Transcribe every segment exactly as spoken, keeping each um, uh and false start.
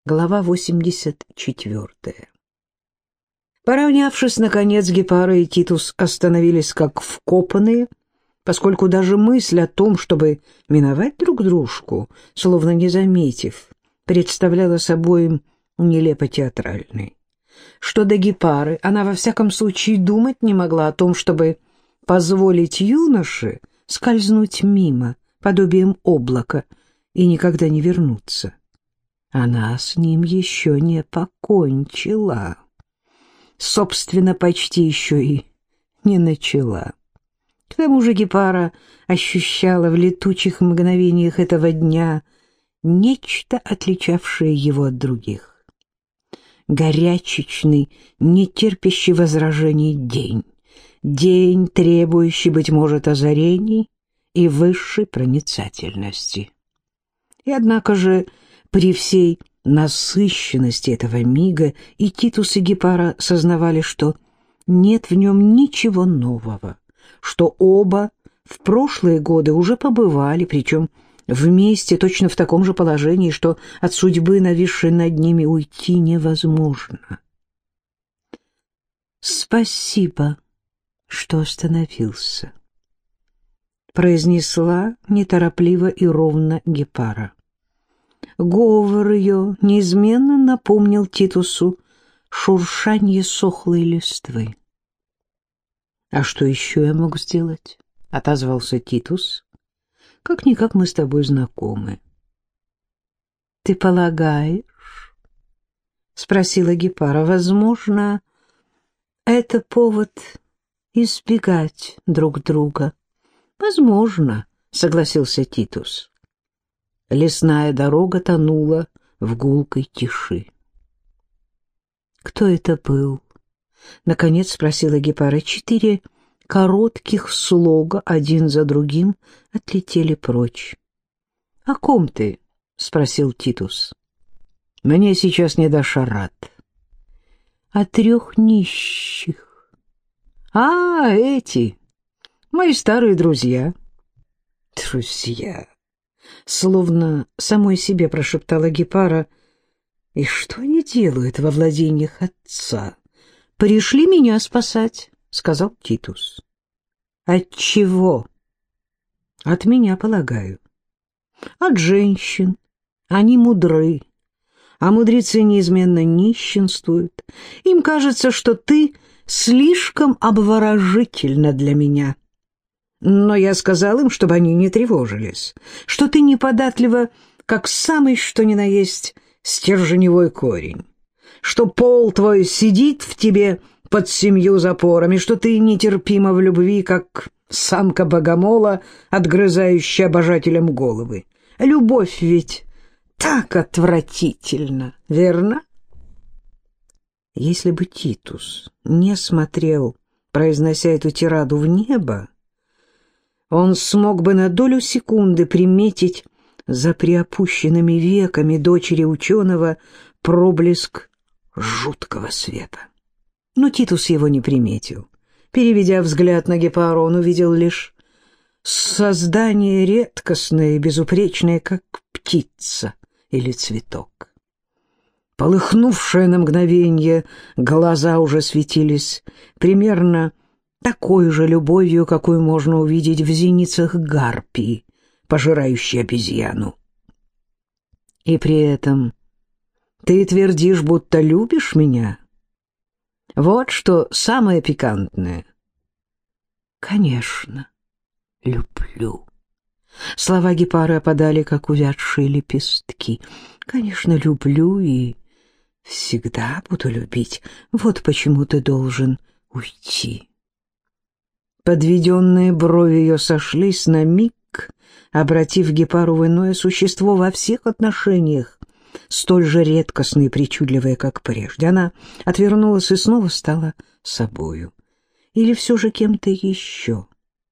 Глава восемьдесят четвертая. Поравнявшись, наконец, Гепара и Титус остановились как вкопанные, поскольку даже мысль о том, чтобы миновать друг дружку, словно не заметив, представляла собой им нелепо театральной. Что до Гепары, она во всяком случае думать не могла о том, чтобы позволить юноше скользнуть мимо, подобием облака, и никогда не вернуться. Она с ним еще не покончила. Собственно, почти еще и не начала. К тому же Гепара ощущала в летучих мгновениях этого дня нечто, отличавшее его от других. Горячечный, нетерпящий возражений день. День, требующий, быть может, озарений и высшей проницательности. И однако же при всей насыщенности этого мига и Титус, и Гепара сознавали, что нет в нем ничего нового, что оба в прошлые годы уже побывали, причем вместе точно в таком же положении, что от судьбы, нависшей над ними, уйти невозможно. «Спасибо, что остановился», — произнесла неторопливо и ровно Гепара. Говор ее неизменно напомнил Титусу шуршанье сохлой листвы. «А что еще я мог сделать?» — отозвался Титус. «Как-никак мы с тобой знакомы». «Ты полагаешь?» — спросила Гепара. «Возможно, это повод избегать друг друга». «Возможно», — согласился Титус. Лесная дорога тонула в гулкой тиши. «Кто это был?» — наконец спросила Гепара. Четыре коротких слога один за другим отлетели прочь. «О ком ты?» — спросил Титус. «Мне сейчас не до шарат». «О трех нищих». «А, эти, мои старые друзья». «Друзья», — словно самой себе прошептала Гепара. «И что они делают во владениях отца?» «Пришли меня спасать», — сказал Титус. «От чего?» «От меня, полагаю». «От женщин. Они мудры, а мудрецы неизменно нищенствуют. Им кажется, что ты слишком обворожительна для меня. Но я сказал им, чтобы они не тревожились, что ты неподатлива, как самый что ни на есть стержневой корень, что пол твой сидит в тебе под семью запорами, что ты нетерпима в любви, как самка богомола, отгрызающая обожателям головы. Любовь ведь так отвратительна, верно?» Если бы Титус не смотрел, произнося эту тираду, в небо, он смог бы на долю секунды приметить за приопущенными веками дочери ученого проблеск жуткого света. Но Титус его не приметил. Переведя взгляд на Гепару, он увидел лишь создание редкостное и безупречное, как птица или цветок. Полыхнувшие на мгновенье глаза уже светились примерно такой же любовью, какую можно увидеть в зеницах гарпии, пожирающей обезьяну. «И при этом ты твердишь, будто любишь меня? Вот что самое пикантное». «Конечно, люблю». Слова Гепары опадали, как увядшие лепестки. «Конечно, люблю и всегда буду любить. Вот почему ты должен уйти». Подведенные брови ее сошлись на миг, обратив Гепару в иное существо во всех отношениях, столь же редкостное и причудливое, как прежде. Она отвернулась и снова стала собою. Или все же кем-то еще.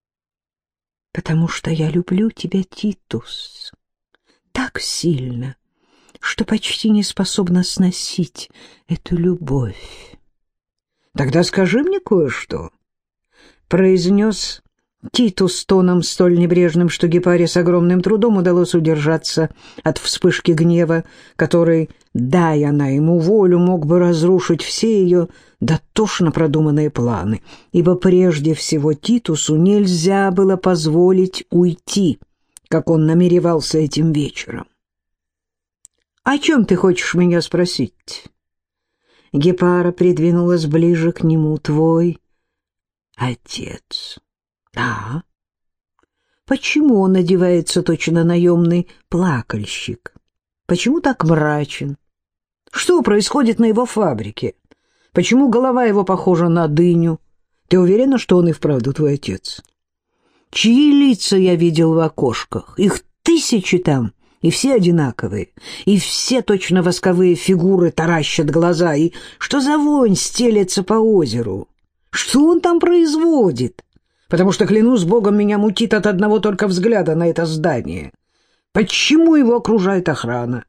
«Потому что я люблю тебя, Титус, так сильно, что почти не способна сносить эту любовь». «Тогда скажи мне кое-что», — произнес Титус тоном столь небрежным, что Гепаре с огромным трудом удалось удержаться от вспышки гнева, который, дай она ему волю, мог бы разрушить все ее дотошно продуманные планы, ибо прежде всего Титусу нельзя было позволить уйти, как он намеревался этим вечером. «О чем ты хочешь меня спросить?» Гепара придвинулась ближе к нему. «Твой отец». «Да». «Почему он одевается точно наемный плакальщик? Почему так мрачен? Что происходит на его фабрике? Почему голова его похожа на дыню? Ты уверена, что он и вправду твой отец? Чьи лица я видел в окошках? Их тысячи там, и все одинаковые, и все точно восковые фигуры таращат глаза, и что за вонь стелется по озеру? Что он там производит? Потому что, клянусь Богом, меня мутит от одного только взгляда на это здание. Почему его окружает охрана?»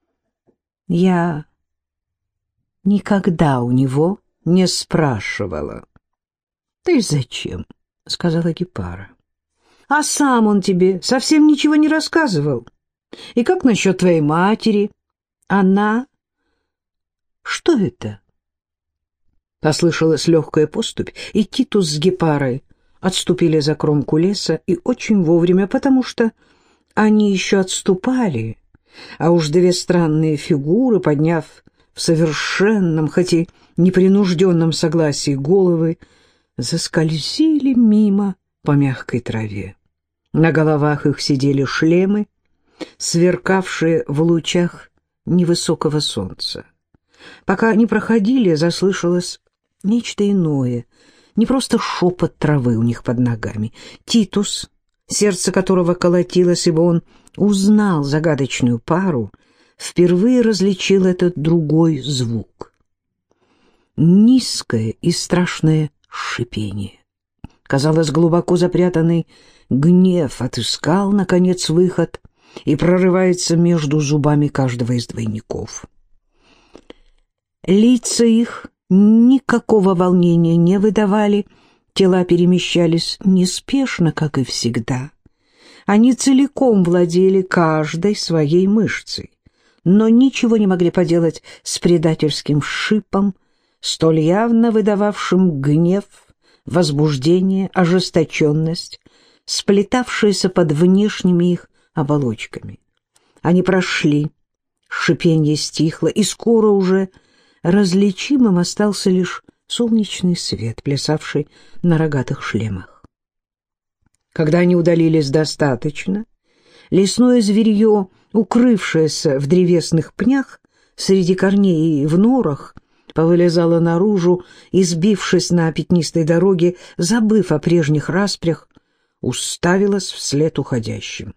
Я никогда у него не спрашивала. «Ты зачем?» — сказала Гепара. «А сам он тебе совсем ничего не рассказывал? И как насчет твоей матери? Она...» «Что это?» Послышалась легкая поступь, и Титус с Гепарой отступили за кромку леса, и очень вовремя, потому что они еще отступали, а уж две странные фигуры, подняв в совершенном, хоть и непринужденном согласии головы, заскользили мимо по мягкой траве. На головах их сидели шлемы, сверкавшие в лучах невысокого солнца. Пока они проходили, заслышалось нечто иное, не просто шепот травы у них под ногами. Титус, сердце которого колотилось, ибо он узнал загадочную пару, впервые различил этот другой звук. Низкое и страшное шипение. Казалось, глубоко запрятанный гнев отыскал, наконец, выход и прорывается между зубами каждого из двойников. Лица их никакого волнения не выдавали, тела перемещались неспешно, как и всегда. Они целиком владели каждой своей мышцей, но ничего не могли поделать с предательским шипом, столь явно выдававшим гнев, возбуждение, ожесточенность, сплетавшиеся под внешними их оболочками. Они прошли, шипенье стихло, и скоро уже различимым остался лишь солнечный свет, плясавший на рогатых шлемах. Когда они удалились достаточно, лесное зверье, укрывшееся в древесных пнях, среди корней и в норах, повылезало наружу и, сбившись на пятнистой дороге, забыв о прежних распрях, уставилась вслед уходящим.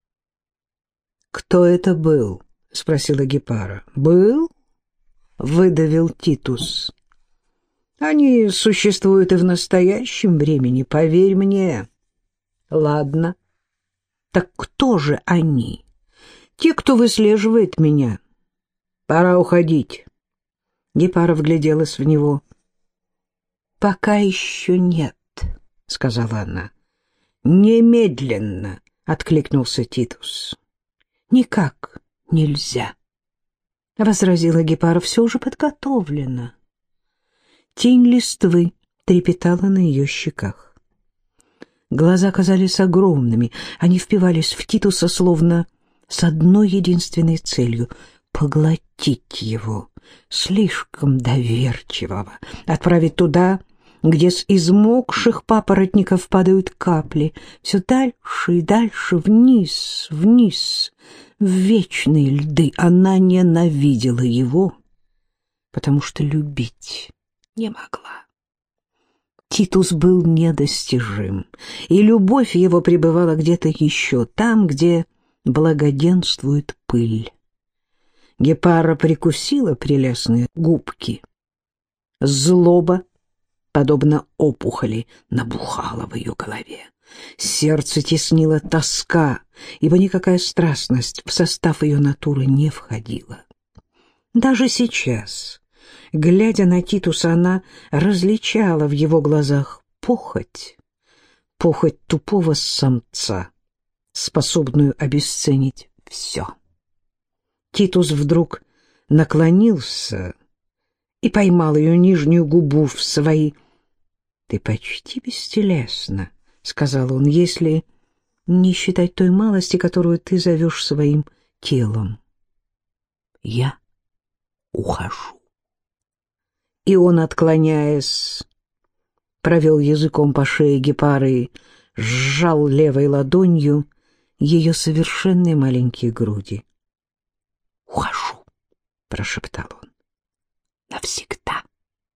«Кто это был?» — спросила Гепара. «Был?» — выдавил Титус. «Они существуют и в настоящем времени, поверь мне». «Ладно. Так кто же они? Те, кто выслеживает меня. Пора уходить». Гепара вгляделась в него. «Пока еще нет», — сказала она. «Немедленно», — откликнулся Титус. «Никак нельзя», — возразила Гепара, — «все уже подготовлено». Тень листвы трепетала на ее щеках. Глаза казались огромными, они впивались в Титуса словно с одной единственной целью — поглотить его, слишком доверчивого, отправить туда, где с измокших папоротников падают капли, все дальше и дальше, вниз, вниз, в вечные льды. Она ненавидела его, потому что любить не могла. Титус был недостижим, и любовь его пребывала где-то еще, там, где благоденствует пыль. Гепара прикусила прелестные губки. Злоба, подобно опухоли, набухала в ее голове. Сердце теснила тоска, ибо никакая страстность в состав ее натуры не входила. Даже сейчас, глядя на Титуса, она различала в его глазах похоть, похоть тупого самца, способную обесценить все. Титус вдруг наклонился и поймал ее нижнюю губу в свои. «Ты почти бестелесна», — сказал он, — «если не считать той малости, которую ты зовешь своим телом. Я ухожу». И он, отклоняясь, провел языком по шее Гепары и сжал левой ладонью ее совершенные маленькие груди. «Ухожу», — прошептал он, — «навсегда».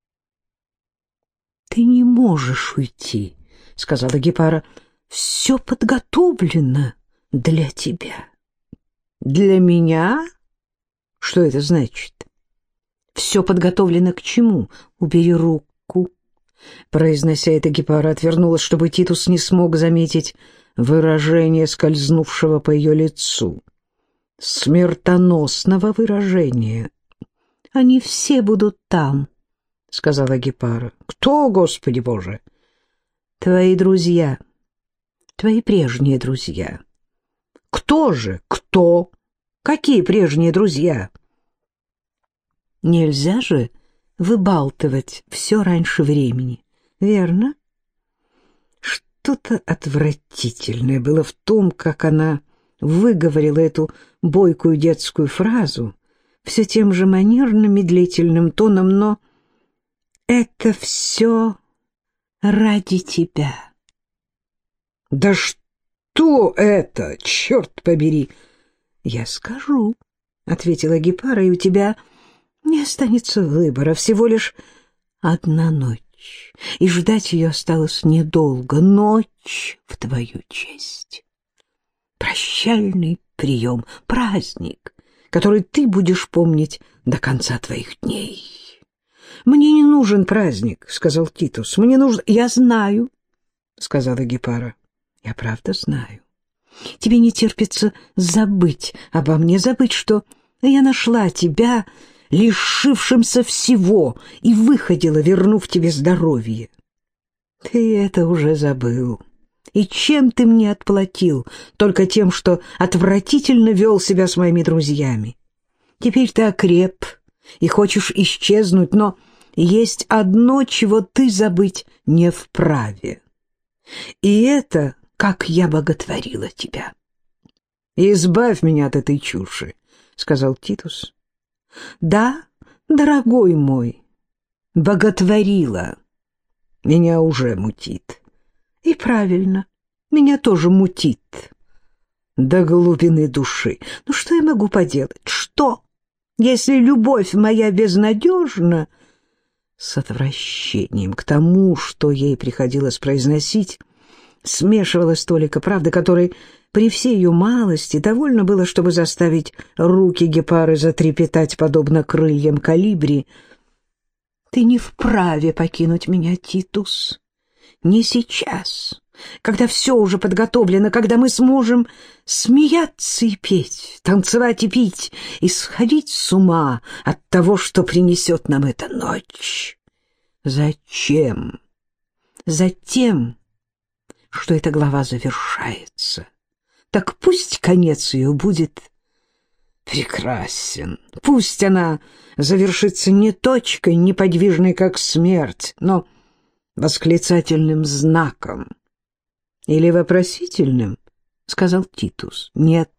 «Ты не можешь уйти», — сказала Гепара, — «все подготовлено для тебя». «Для меня? Что это значит?» «Все подготовлено к чему? Убери руку». Произнося это, Гепара отвернулась, чтобы Титус не смог заметить выражение, скользнувшего по ее лицу. Смертоносного выражения. «Они все будут там», — сказала Гепара. «Кто, Господи Боже?» «Твои друзья, твои прежние друзья». «Кто же? Кто? Какие прежние друзья?» «Нельзя же выбалтывать все раньше времени, верно?» Что-то отвратительное было в том, как она выговорила эту бойкую детскую фразу все тем же манерно-медлительным тоном, но это все ради тебя. «Да что это, черт побери!» «Я скажу», — ответила Гепара, — «и у тебя не останется выбора, всего лишь одна ночь, и ждать ее осталось недолго, ночь в твою честь. Прощальный прием, праздник, который ты будешь помнить до конца твоих дней». «Мне не нужен праздник», — сказал Титус, — «мне нужно...» «Я знаю», — сказала Гепара, — «я правда знаю. Тебе не терпится забыть обо мне, забыть, что я нашла тебя, лишившимся всего, и выходила, вернув тебе здоровье. Ты это уже забыл. И чем ты мне отплатил? Только тем, что отвратительно вел себя с моими друзьями. Теперь ты окреп и хочешь исчезнуть, но есть одно, чего ты забыть не вправе. И это, как я боготворила тебя». «Избавь меня от этой чуши», — сказал Титус. «Да, дорогой мой, боготворила. Меня уже мутит». «И правильно, меня тоже мутит. До глубины души. Ну что я могу поделать? Что, если любовь моя безнадежна?» С отвращением к тому, что ей приходилось произносить, смешивалась толика правды, которой при всей ее малости довольно было, чтобы заставить руки Гепары затрепетать, подобно крыльям колибри. «Ты не вправе покинуть меня, Титус. Не сейчас, когда все уже подготовлено, когда мы сможем смеяться и петь, танцевать и пить, и сходить с ума от того, что принесет нам эта ночь. Зачем? Затем, что эта глава завершается. Так пусть конец ее будет прекрасен. Пусть она завершится не точкой, неподвижной, как смерть, но восклицательным знаком. Или вопросительным, — сказал Титус. Нет,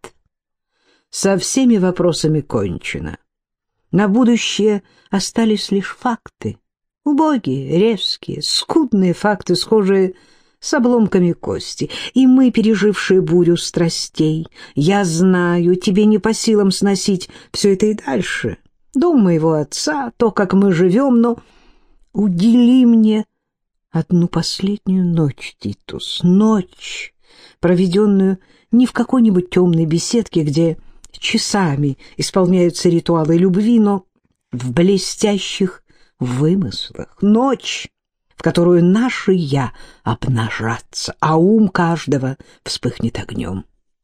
со всеми вопросами кончено. На будущее остались лишь факты. Убогие, резкие, скудные факты, схожие с обломками кости. И мы, пережившие бурю страстей, я знаю, тебе не по силам сносить все это и дальше. Дом моего отца, то, как мы живем, но удели мне одну последнюю ночь, Титус, ночь, проведенную не в какой-нибудь темной беседке, где часами исполняются ритуалы любви, но в блестящих вымыслах, ночь, в которую наше «я» обнажатся, а ум каждого вспыхнет огнем.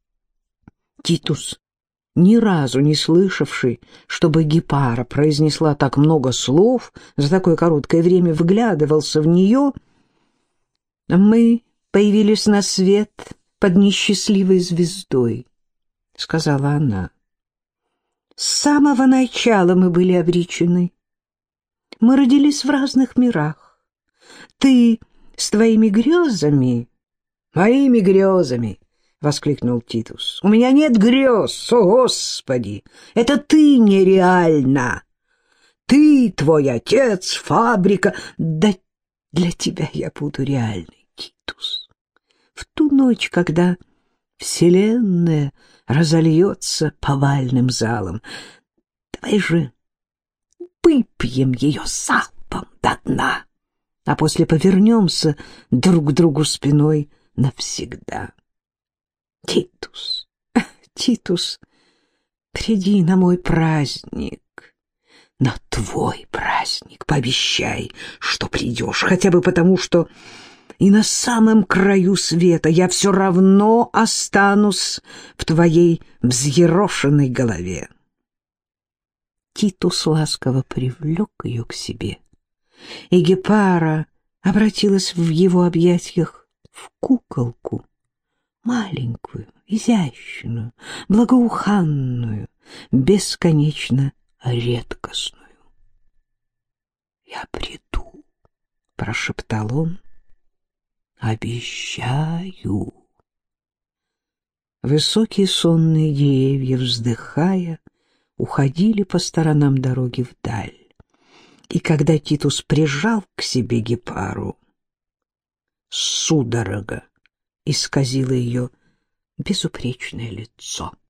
Титус, ни разу не слышавший, чтобы Гепара произнесла так много слов за такое короткое время, вглядывался в нее. «Мы появились на свет под несчастливой звездой, — сказала она. С самого начала мы были обречены. Мы родились в разных мирах. Ты с твоими грезами... — Моими грезами! — воскликнул Титус. — У меня нет грез, о Господи! Это ты нереальна! Ты, твой отец, фабрика... Да для тебя я буду реальной, Титус. В ту ночь, когда вселенная разольется повальным залом, давай же выпьем ее залпом до дна, а после повернемся друг к другу спиной навсегда. Титус, Титус, приди на мой праздник, на твой праздник, пообещай, что придешь, хотя бы потому, что и на самом краю света я все равно останусь в твоей взъерошенной голове. Титус ласково привлек ее к себе, и Гепара обратилась в его объятиях в куколку, маленькую, изящную, благоуханную, бесконечно редкостную. «Я приду», — прошептал он, — «обещаю». Высокие сонные деревья, вздыхая, уходили по сторонам дороги вдаль. И когда Титус прижал к себе Гепару, судорога исказила ее безупречное лицо.